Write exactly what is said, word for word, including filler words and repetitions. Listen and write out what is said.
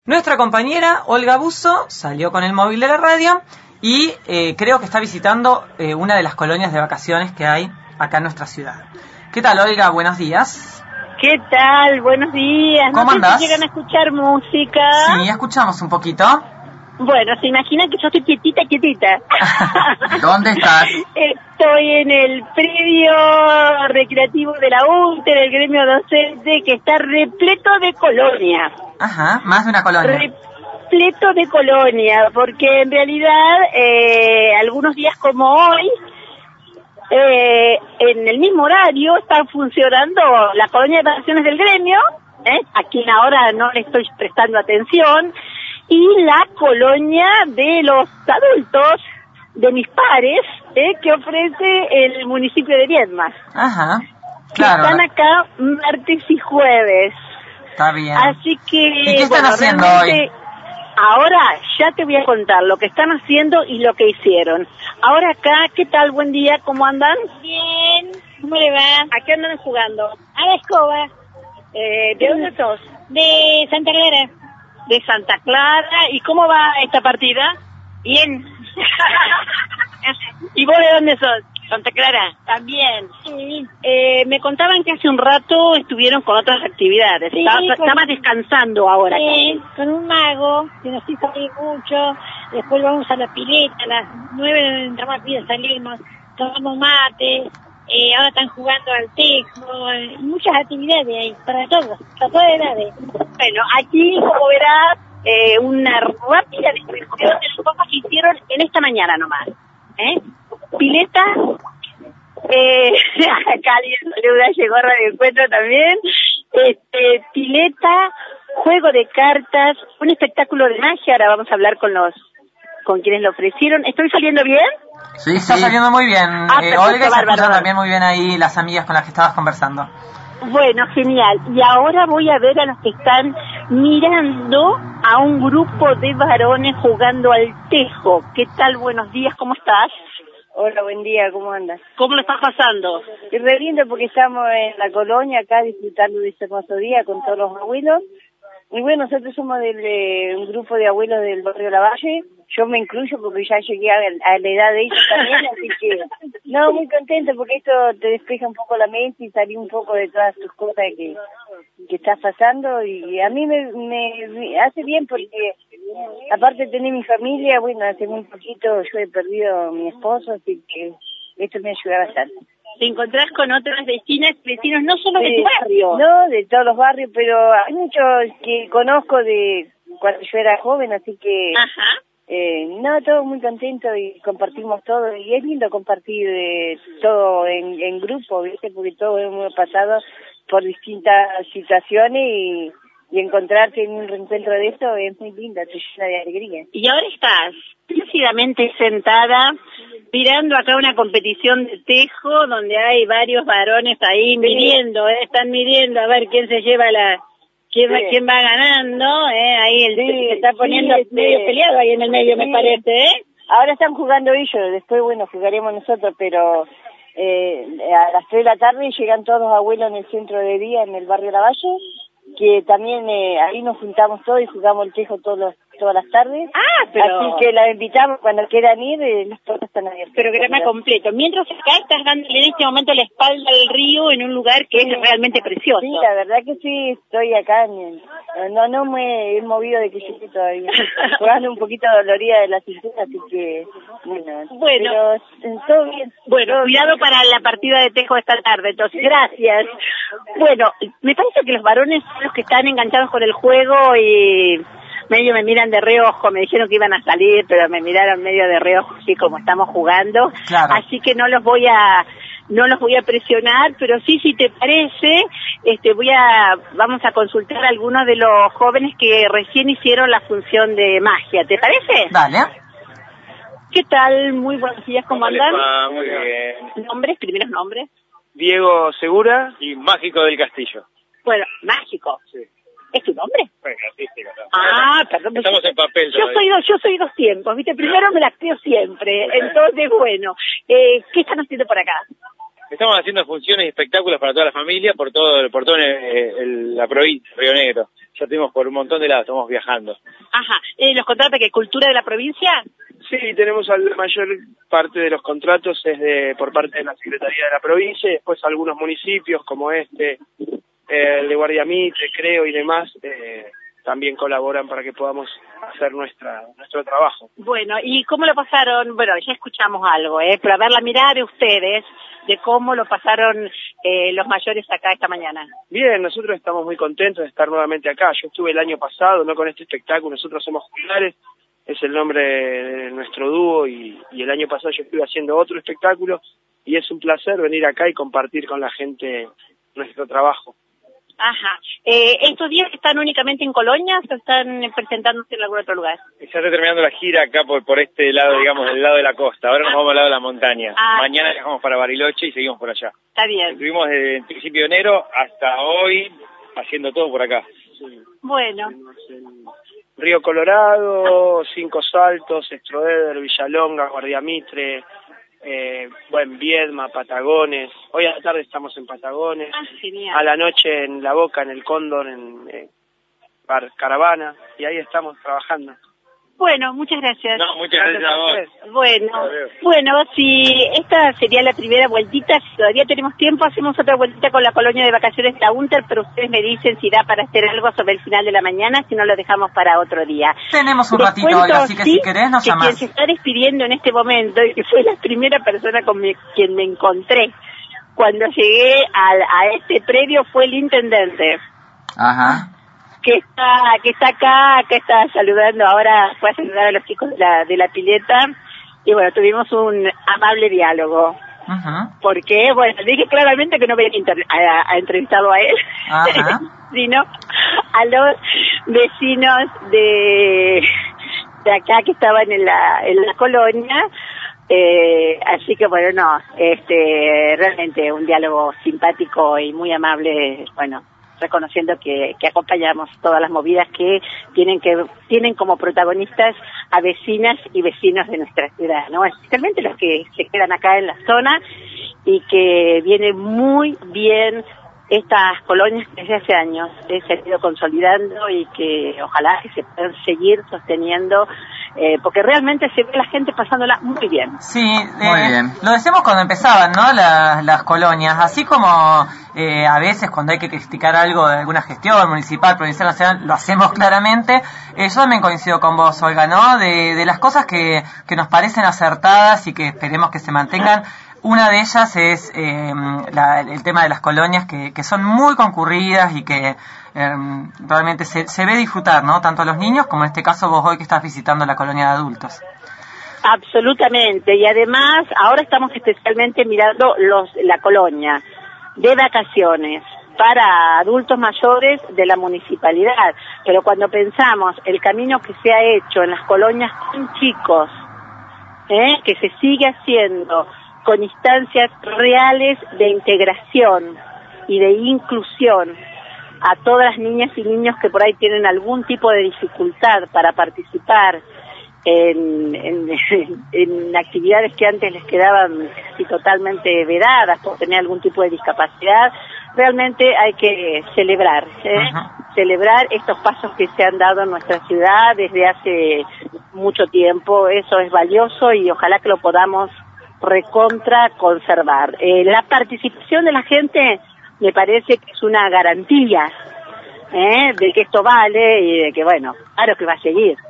Nuestra compañera Olga Buzo salió con el móvil de la radio y eh, creo que está visitando eh, una de las colonias de vacaciones que hay acá en nuestra ciudad. ¿Qué tal, Olga? Buenos días. ¿Qué tal? Buenos días. ¿Cómo no sé andás? si llegan a escuchar música. Sí, escuchamos un poquito. Bueno, se imaginan que yo estoy quietita, quietita. ¿Dónde estás? Estoy en el predio recreativo de la U N T, del gremio docente, que está repleto de colonia. Ajá, más de una colonia. Repleto de colonia, porque en realidad eh, algunos días como hoy, eh, en el mismo horario está funcionando la colonia de vacaciones del gremio, ¿eh? a quien ahora no le estoy prestando atención, y la colonia de los adultos de mis pares, ¿eh? que ofrece el municipio de Viedma. Ajá, claro. Están acá martes y jueves. Está bien. Así que... ¿Y qué están bueno, haciendo hoy? Ahora ya te voy a contar lo que están haciendo y lo que hicieron. Ahora acá, ¿qué tal? Buen día, ¿cómo andan? Bien, ¿cómo le va? ¿A qué andan jugando? A la escoba. Eh, ¿De dónde sos? De Santa Clara. De Santa Clara. ¿Y cómo va esta partida? Bien. ¿Y vos de dónde sos? Santa Clara. También. Sí. Eh, me contaban que hace un rato estuvieron con otras actividades. Sí, Estaba, con... Estabas descansando ahora. Sí, con un mago, que nos hizo salir mucho. Después vamos a la pileta, a las nueve entramos a la pileta, salimos, tomamos mate. Eh, ahora están jugando al tejo, eh, muchas actividades ahí, para todos, para todas edades. Bueno, aquí, como verás, eh, una rápida descripción de las cosas que hicieron en esta mañana nomás. ¿Eh? Pileta, eh, acá alguien saluda, llegó a Radio Encuentro también, este, pileta, juego de cartas, un espectáculo de magia, ahora vamos a hablar con los, con quienes lo ofrecieron. ¿Estoy saliendo bien? Sí, está sí. saliendo muy bien. Ah, eh, perfecto, Olga, y se bárbaro, escuchan también muy bien ahí las amigas con las que estabas conversando. Bueno, genial. Y ahora voy a ver a los que están mirando a un grupo de varones jugando al tejo. ¿Qué tal? Buenos días, ¿cómo estás? Hola, buen día, ¿cómo andas? ¿Cómo lo estás pasando? Y re lindo porque estamos en la colonia acá disfrutando de este hermoso día con todos los abuelos. Y bueno, nosotros somos del, de un grupo de abuelos del barrio Lavalle. Yo me incluyo porque ya llegué a, a la edad de ellos también, así que no, muy contenta porque esto te despeja un poco la mente y salir un poco de todas tus cosas que, que estás pasando. Y a mí me, me, me hace bien porque aparte de tener mi familia, bueno, hace muy poquito yo he perdido a mi esposo, así que esto me ayuda bastante. Te encontrás con otras vecinas, vecinos, no solo de, de tu barrio. No, de todos los barrios, pero hay muchos que conozco de cuando yo era joven, así que... Ajá. Eh, no, todos muy contentos y compartimos todo, y es lindo compartir eh, todo en, en grupo, ¿viste? Porque todos hemos pasado por distintas situaciones y, y encontrarte en un reencuentro de esto es muy lindo, te llena de alegría. Y ahora estás plácidamente sentada mirando acá una competición de tejo donde hay varios varones ahí sí. midiendo, ¿eh? Están midiendo a ver quién se lleva la... ¿Quién, sí. ¿Quién va ganando? ¿Eh? Ahí el, sí, se está poniendo sí, medio sí. peleado ahí en el medio, sí. me parece, ¿eh? Ahora están jugando ellos, después, bueno, jugaremos nosotros, pero eh, a las tres de la tarde llegan todos los abuelos en el centro de día, en el barrio Lavalle, que también eh, ahí nos juntamos todos y jugamos el tejo todos los, todas las tardes. Ah, pero... Así que las invitamos cuando quieran ir, eh, las puertas están abiertas. Programa completo. Mientras acá estás dándole en este momento la espalda al río en un lugar que sí. es realmente precioso. Sí, la verdad que sí, estoy acá. En, no no me he movido de que llegué todavía. Jugando un poquito dolorida de la cintura, así que... Bueno, bueno pero eh, todo bien. Bueno, todo cuidado bien. Para la partida de tejo esta tarde, entonces. Gracias. Bueno, me parece que los varones son los que están enganchados con el juego y... medio me miran de reojo, me dijeron que iban a salir, pero me miraron medio de reojo, así como estamos jugando. Claro. Así que no los voy a, no los voy a presionar, pero sí, si te parece, este, voy a, vamos a consultar a algunos de los jóvenes que recién hicieron la función de magia, ¿te parece? Dale. ¿Qué tal? Muy buenos días, ¿cómo andan? Ah, muy bien. ¿Nombres? ¿Primeros nombres? Diego Segura y Mágico del Castillo. Bueno, Mágico. Sí. ¿Es tu nombre? Bueno, artístico. ¿No? Ah, perdón. Estamos en papel Yo soy, dos, yo soy dos tiempos, ¿viste? Primero me las creo siempre. Entonces, bueno, eh, ¿qué están haciendo por acá? Estamos haciendo funciones y espectáculos para toda la familia, por todo, por todo el, el, la provincia, Río Negro. ya tenemos por un montón de lados, estamos viajando. Ajá. Eh, ¿Los contratos de cultura de la provincia? Sí, tenemos la mayor parte de los contratos es de por parte de la Secretaría de la provincia y después algunos municipios como este, eh, el de Guardia Mitre, creo, y demás, eh, también colaboran para que podamos hacer nuestra nuestro trabajo. Bueno, ¿y cómo lo pasaron? Bueno, ya escuchamos algo, ¿eh? Pero a ver la mirada de ustedes de cómo lo pasaron eh, los mayores acá esta mañana. Bien, nosotros estamos muy contentos de estar nuevamente acá. Yo estuve el año pasado, no con este espectáculo, nosotros somos juglares, es el nombre de nuestro dúo, y, y el año pasado yo estuve haciendo otro espectáculo, y es un placer venir acá y compartir con la gente nuestro trabajo. Ajá. Eh, ¿Estos días están únicamente en Colonia o están presentándose en algún otro lugar? Ya está terminando la gira acá por, por este lado, digamos, del lado de la costa. Ahora nos vamos al lado de la montaña. Ah. Mañana viajamos para Bariloche y seguimos por allá. Está bien. Estuvimos desde el principio de enero hasta hoy haciendo todo por acá. Sí. Bueno. Río Colorado, Cinco Saltos, Estroeder, Villalonga, Guardia Mitre, eh, bueno, Viedma, Patagones. Hoy a la tarde estamos en Patagones. Ah, genial. A la noche en La Boca, en el Cóndor, en eh, Bar Caravana, y ahí estamos trabajando. Bueno, muchas gracias. No, muchas gracias a vos. Bueno, Adiós. bueno, si esta sería la primera vueltita, si todavía tenemos tiempo, hacemos otra vueltita con la colonia de vacaciones La Unter, pero ustedes me dicen si da para hacer algo sobre el final de la mañana, si no lo dejamos para otro día. Tenemos un Les ratito, cuento, Olga, así que sí, si querés nos que llamás. quien se está despidiendo en este momento, y que fue la primera persona con mi- quien me encontré cuando llegué al- a este predio, fue el intendente. Ajá. que está que está acá, que está saludando, ahora fue a saludar a los chicos de la, de la pileta, y bueno, tuvimos un amable diálogo, Ajá. porque, bueno, dije claramente que no venía inter- a, a entrevistarlo a él, Ajá. sino a los vecinos de, de acá que estaban en la, en la colonia, eh, así que bueno, no, este, realmente un diálogo simpático y muy amable, bueno, reconociendo que, que acompañamos todas las movidas que tienen que tienen como protagonistas a vecinas y vecinos de nuestra ciudad, ¿no? Especialmente los que se quedan acá en la zona y que viene muy bien estas colonias que desde hace años eh, se han ido consolidando y que ojalá que se puedan seguir sosteniendo, eh, porque realmente se ve la gente pasándola muy bien. Sí, Muy eh, bien. lo decimos cuando empezaban, ¿no? Las, las colonias, así como eh, a veces cuando hay que criticar algo de alguna gestión municipal, provincial, nacional, lo hacemos claramente. Eh, yo también coincido con vos, Olga, ¿no? De, de las cosas que, que nos parecen acertadas y que esperemos que se mantengan. Una de ellas es eh, la, el tema de las colonias que, que son muy concurridas y que eh, realmente se, se ve disfrutar, ¿no? Tanto a los niños como en este caso vos hoy que estás visitando la colonia de adultos. Absolutamente, y además ahora estamos especialmente mirando los la colonia de vacaciones para adultos mayores de la municipalidad, pero cuando pensamos el camino que se ha hecho en las colonias con chicos, ¿eh? que se sigue haciendo con instancias reales de integración y de inclusión a todas las niñas y niños que por ahí tienen algún tipo de dificultad para participar en, en, en actividades que antes les quedaban casi totalmente vedadas por tener algún tipo de discapacidad, realmente hay que celebrar, ¿eh? celebrar estos pasos que se han dado en nuestra ciudad desde hace mucho tiempo. Eso es valioso y ojalá que lo podamos recontra conservar. Eh, la participación de la gente me parece que es una garantía ¿eh? de que esto vale y de que, bueno, claro que va a seguir.